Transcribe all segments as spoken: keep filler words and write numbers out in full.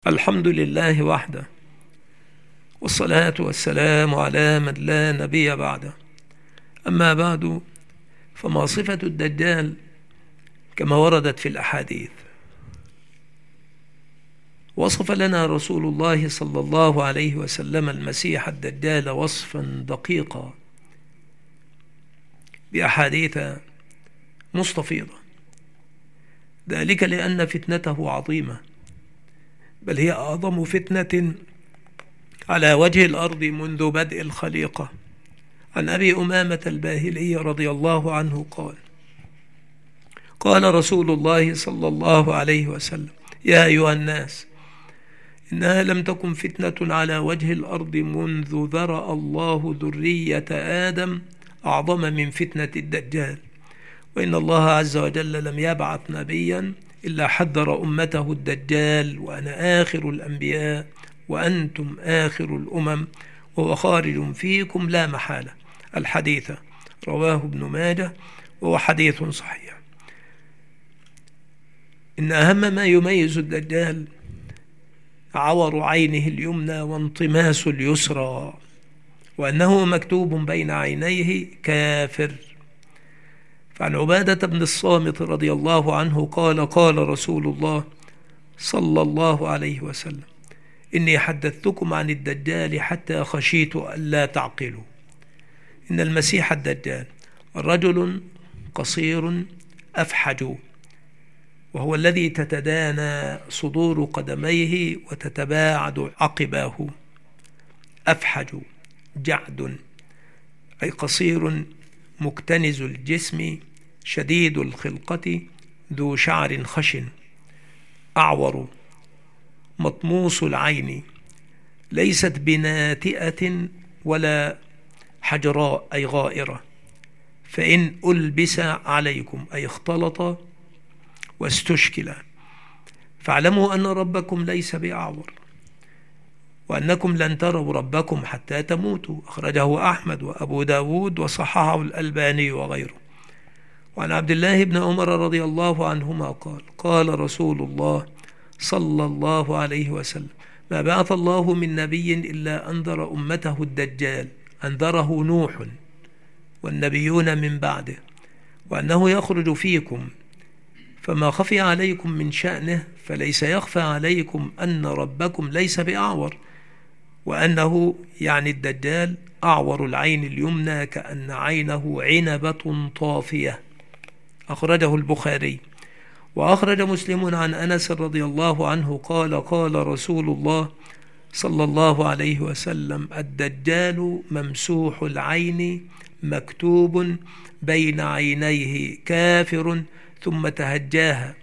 الحمد لله وحده، والصلاة والسلام على من لا نبي بعده. أما بعد، فما صفة الدجال كما وردت في الأحاديث. وصف لنا رسول الله صلى الله عليه وسلم المسيح الدجال وصفا دقيقا بأحاديث مستفيضة، ذلك لأن فتنته عظيمة، بل هي أعظم فتنة على وجه الأرض منذ بدء الخليقة. عن أبي أمامة الباهلي رضي الله عنه قال: قال رسول الله صلى الله عليه وسلم: يا أيها الناس، إنها لم تكن فتنة على وجه الأرض منذ ذرأ الله ذرية آدم أعظم من فتنة الدجال، وإن الله عز وجل لم يبعث نبيا إلا حذر أمته الدجال، وأنا آخر الأنبياء وأنتم آخر الأمم، وهو خارج فيكم لا محالة. الحديث رواه ابن ماجه وهو حديث صحيح. إن أهم ما يميز الدجال عور عينه اليمنى وانطماس اليسرى، وأنه مكتوب بين عينيه كافر. فعن عبادة بن الصامت رضي الله عنه قال: قال رسول الله صلى الله عليه وسلم: إني حدثتكم عن الدجال حتى خشيت ألا تعقلوا. إن المسيح الدجال رجل قصير أفحج، وهو الذي تتدانى صدور قدميه وتتباعد عقباه. أفحج جعد، أي قصير مكتنز الجسم شديد الخلقة ذو شعر خشن. أعور مطموس العين، ليست بناتئة ولا حجراء أي غائرة، فإن ألبس عليكم أي اختلط واستشكل فاعلموا أن ربكم ليس بأعور، وأنكم لن تروا ربكم حتى تموتوا. أخرجه أحمد وأبو داود وصححه الألباني وغيره. وعن عبد الله بن عمر رضي الله عنهما قال: قال رسول الله صلى الله عليه وسلم: ما بعث الله من نبي إلا أنذر أمته الدجال، أنذره نوح والنبيون من بعده، وأنه يخرج فيكم، فما خفي عليكم من شأنه فليس يخفى عليكم أن ربكم ليس بأعور، وأنه يعني الدجال أعور العين اليمنى كأن عينه عنبة طافية. أخرجه البخاري. وأخرج مسلم عن أنس رضي الله عنه قال: قال رسول الله صلى الله عليه وسلم: الدجال ممسوح العين مكتوب بين عينيه كافر، ثم تهجاها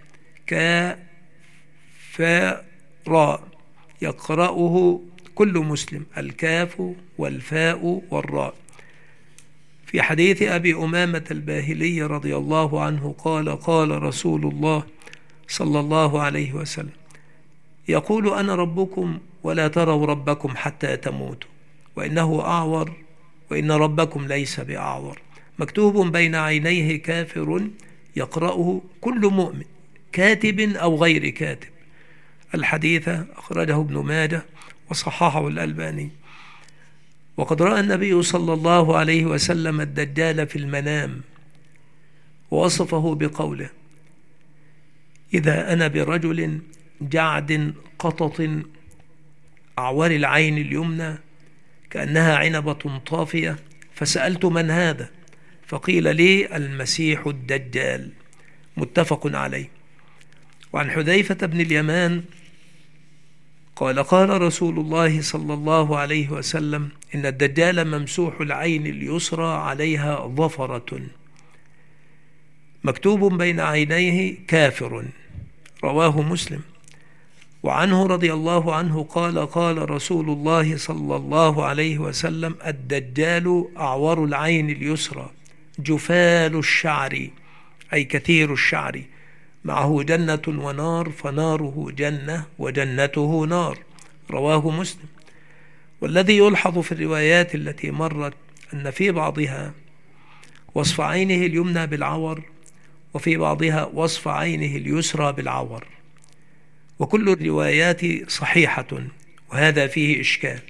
كافراء يقرأه كل مسلم، الكاف والفاء والراء. في حديث أبي أمامة الباهلي رضي الله عنه قال: قال رسول الله صلى الله عليه وسلم: يقول أنا ربكم ولا تروا ربكم حتى تموتوا، وإنه أعور وإن ربكم ليس بأعور، مكتوب بين عينيه كافر يقرأه كل مؤمن، كاتب أو غير كاتب. الحديث أخرجه ابن ماجه وصححه الألباني. وقد رأى النبي صلى الله عليه وسلم الدجال في المنام، ووصفه بقوله: إذا أنا برجل جعد قطط أعور العين اليمنى كأنها عنبة طافية، فسألت من هذا؟ فقيل لي: المسيح الدجال. متفق عليه. وعن حذيفة بن اليمان قال: قال رسول الله صلى الله عليه وسلم: إن الدجال ممسوح العين اليسرى عليها ظفرة، مكتوب بين عينيه كافر. رواه مسلم. وعنه رضي الله عنه قال: قال رسول الله صلى الله عليه وسلم: الدجال أعور العين اليسرى جفال الشعر، أي كثير الشعر، معه جنة ونار، فناره جنة وجنته نار. رواه مسلم. والذي يلحظ في الروايات التي مرت أن في بعضها وصف عينه اليمنى بالعور، وفي بعضها وصف عينه اليسرى بالعور. وكل الروايات صحيحة، وهذا فيه إشكال.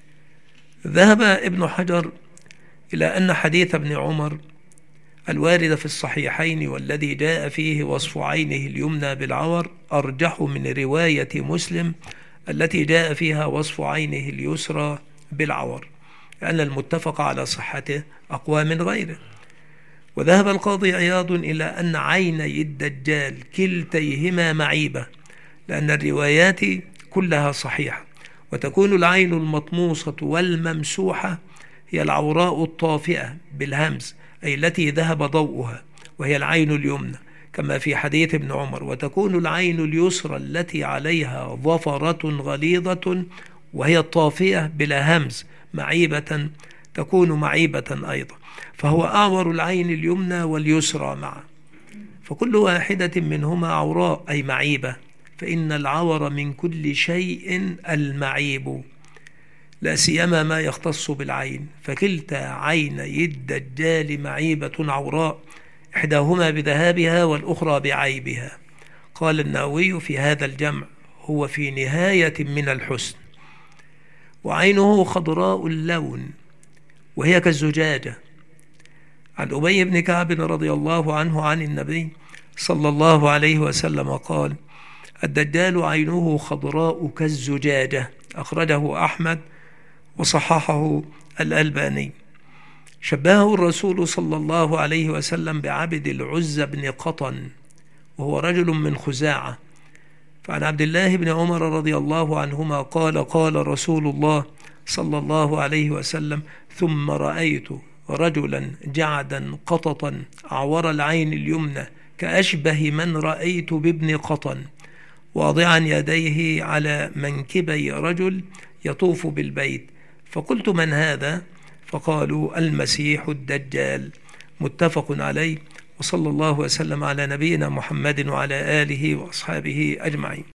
ذهب ابن حجر إلى أن حديث ابن عمر الوارد في الصحيحين والذي جاء فيه وصف عينه اليمنى بالعور أرجح من رواية مسلم التي جاء فيها وصف عينه اليسرى بالعور، لأن المتفق على صحته أقوى من غيره. وذهب القاضي عياض إلى أن عيني الدجال كلتيهما معيبة، لأن الروايات كلها صحيحة، وتكون العين المطموسة والممسوحة هي العوراء الطافئة بالهمز، أي التي ذهب ضوءها، وهي العين اليمنى كما في حديث ابن عمر. وتكون العين اليسرى التي عليها ظفرة غليظة وهي الطافئة بلا همز معيبة، تكون معيبة أيضا، فهو أعور العين اليمنى واليسرى معا، فكل واحدة منهما عوراء أي معيبة، فإن العور من كل شيء المعيب، لا سيما ما يختص بالعين، فكلتا عيني الدجال معيبة عوراء، إحداهما بذهابها والأخرى بعيبها. قال النووي في هذا الجمع هو في نهاية من الحسن. وعينه خضراء اللون وهي كالزجاجة. عن أبي بن كعب رضي الله عنه عن النبي صلى الله عليه وسلم قال: الدجال عينه خضراء كالزجاجة، أخرجه أحمد وصححه الألباني. شبهه الرسول صلى الله عليه وسلم بعبد العزى بن قطن، وهو رجل من خزاعة. فعن عبد الله بن عمر رضي الله عنهما قال: قال رسول الله صلى الله عليه وسلم: ثم رأيت رجلا جعدا قططا أعور العين اليمنى كأشبه من رأيت بابن قطن، واضعا يديه على منكبي رجل يطوف بالبيت، فقلت: من هذا؟ فقالوا: المسيح الدجال. متفق عليه، وصلى الله وسلم على نبينا محمد وعلى آله وأصحابه أجمعين.